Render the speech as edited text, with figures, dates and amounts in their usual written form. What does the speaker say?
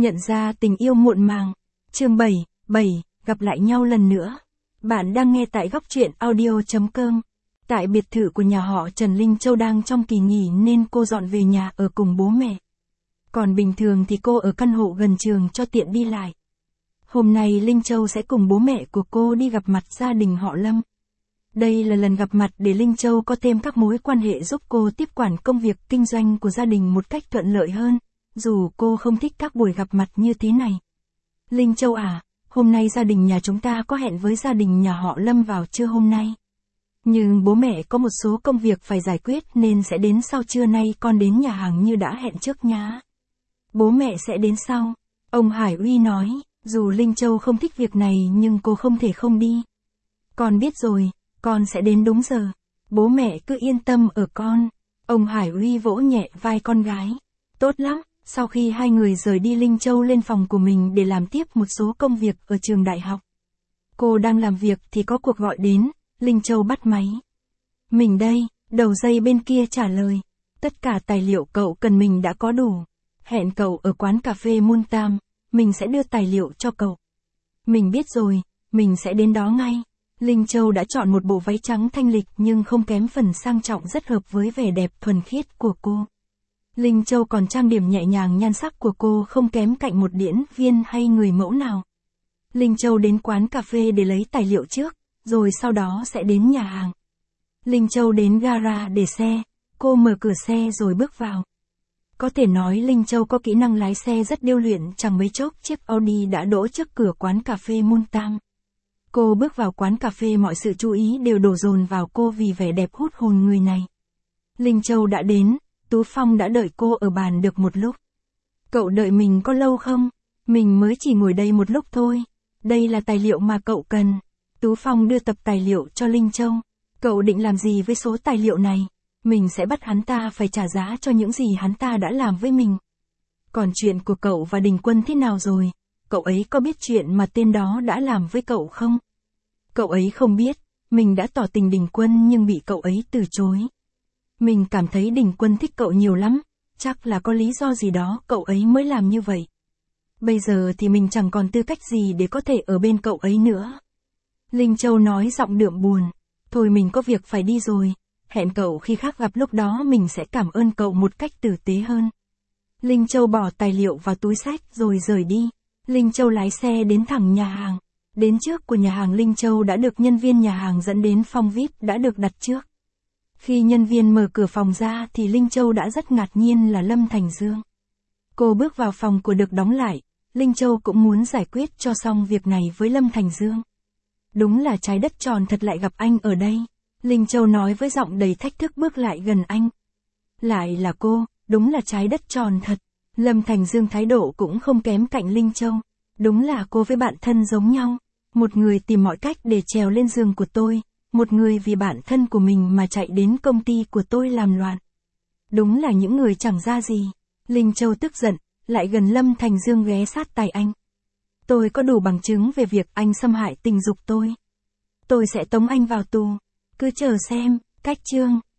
Nhận ra tình yêu muộn màng. Chương 7, gặp lại nhau lần nữa. Bạn đang nghe tại góc truyện audio.com. Tại biệt thự của nhà họ Trần, Linh Châu đang trong kỳ nghỉ nên cô dọn về nhà ở cùng bố mẹ. Còn bình thường thì cô ở căn hộ gần trường cho tiện đi lại. Hôm nay Linh Châu sẽ cùng bố mẹ của cô đi gặp mặt gia đình họ Lâm. Đây là lần gặp mặt để Linh Châu có thêm các mối quan hệ giúp cô tiếp quản công việc kinh doanh của gia đình một cách thuận lợi hơn, dù cô không thích các buổi gặp mặt như thế này. Linh Châu à, hôm nay gia đình nhà chúng ta có hẹn với gia đình nhà họ Lâm vào trưa hôm nay. Nhưng bố mẹ có một số công việc phải giải quyết nên sẽ đến sau trưa nay, con đến nhà hàng như đã hẹn trước nhá. Bố mẹ sẽ đến sau. Ông Hải Uy nói, dù Linh Châu không thích việc này nhưng cô không thể không đi. Con biết rồi, con sẽ đến đúng giờ. Bố mẹ cứ yên tâm ở con. Ông Hải Uy vỗ nhẹ vai con gái. Tốt lắm. Sau khi hai người rời đi, Linh Châu lên phòng của mình để làm tiếp một số công việc ở trường đại học. Cô đang làm việc thì có cuộc gọi đến, Linh Châu bắt máy. Mình đây, đầu dây bên kia trả lời. Tất cả tài liệu cậu cần mình đã có đủ. Hẹn cậu ở quán cà phê Moon Tam, mình sẽ đưa tài liệu cho cậu. Mình biết rồi, mình sẽ đến đó ngay. Linh Châu đã chọn một bộ váy trắng thanh lịch nhưng không kém phần sang trọng, rất hợp với vẻ đẹp thuần khiết của cô. Linh Châu còn trang điểm nhẹ nhàng, nhan sắc của cô không kém cạnh một diễn viên hay người mẫu nào. Linh Châu đến quán cà phê để lấy tài liệu trước, rồi sau đó sẽ đến nhà hàng. Linh Châu đến gara để xe, cô mở cửa xe rồi bước vào. Có thể nói Linh Châu có kỹ năng lái xe rất điêu luyện, chẳng mấy chốc chiếc Audi đã đỗ trước cửa quán cà phê Moon Tam. Cô bước vào quán cà phê, mọi sự chú ý đều đổ dồn vào cô vì vẻ đẹp hút hồn người này. Linh Châu đã đến, Tú Phong đã đợi cô ở bàn được một lúc. Cậu đợi mình có lâu không? Mình mới chỉ ngồi đây một lúc thôi. Đây là tài liệu mà cậu cần. Tú Phong đưa tập tài liệu cho Linh Châu. Cậu định làm gì với số tài liệu này? Mình sẽ bắt hắn ta phải trả giá cho những gì hắn ta đã làm với mình. Còn chuyện của cậu và Đình Quân thế nào rồi? Cậu ấy có biết chuyện mà tên đó đã làm với cậu không? Cậu ấy không biết, mình đã tỏ tình Đình Quân nhưng bị cậu ấy từ chối. Mình cảm thấy Đình Quân thích cậu nhiều lắm, chắc là có lý do gì đó cậu ấy mới làm như vậy. Bây giờ thì mình chẳng còn tư cách gì để có thể ở bên cậu ấy nữa. Linh Châu nói giọng đượm buồn. Thôi mình có việc phải đi rồi, hẹn cậu khi khác gặp, lúc đó mình sẽ cảm ơn cậu một cách tử tế hơn. Linh Châu bỏ tài liệu vào túi xách rồi rời đi. Linh Châu lái xe đến thẳng nhà hàng. Đến trước của nhà hàng, Linh Châu đã được nhân viên nhà hàng dẫn đến phòng VIP đã được đặt trước. Khi nhân viên mở cửa phòng ra thì Linh Châu đã rất ngạc nhiên là Lâm Thành Dương. Cô bước vào phòng của được đóng lại, Linh Châu cũng muốn giải quyết cho xong việc này với Lâm Thành Dương. Đúng là trái đất tròn thật, lại gặp anh ở đây. Linh Châu nói với giọng đầy thách thức, bước lại gần anh. Lại là cô, đúng là trái đất tròn thật. Lâm Thành Dương thái độ cũng không kém cạnh Linh Châu. Đúng là cô với bạn thân giống nhau. Một người tìm mọi cách để trèo lên giường của tôi. Một người vì bản thân của mình mà chạy đến công ty của tôi làm loạn. Đúng là những người chẳng ra gì. Linh Châu tức giận, lại gần Lâm Thành Dương ghé sát tai anh. Tôi có đủ bằng chứng về việc anh xâm hại tình dục tôi. Tôi sẽ tống anh vào tù. Cứ chờ xem. Cách chương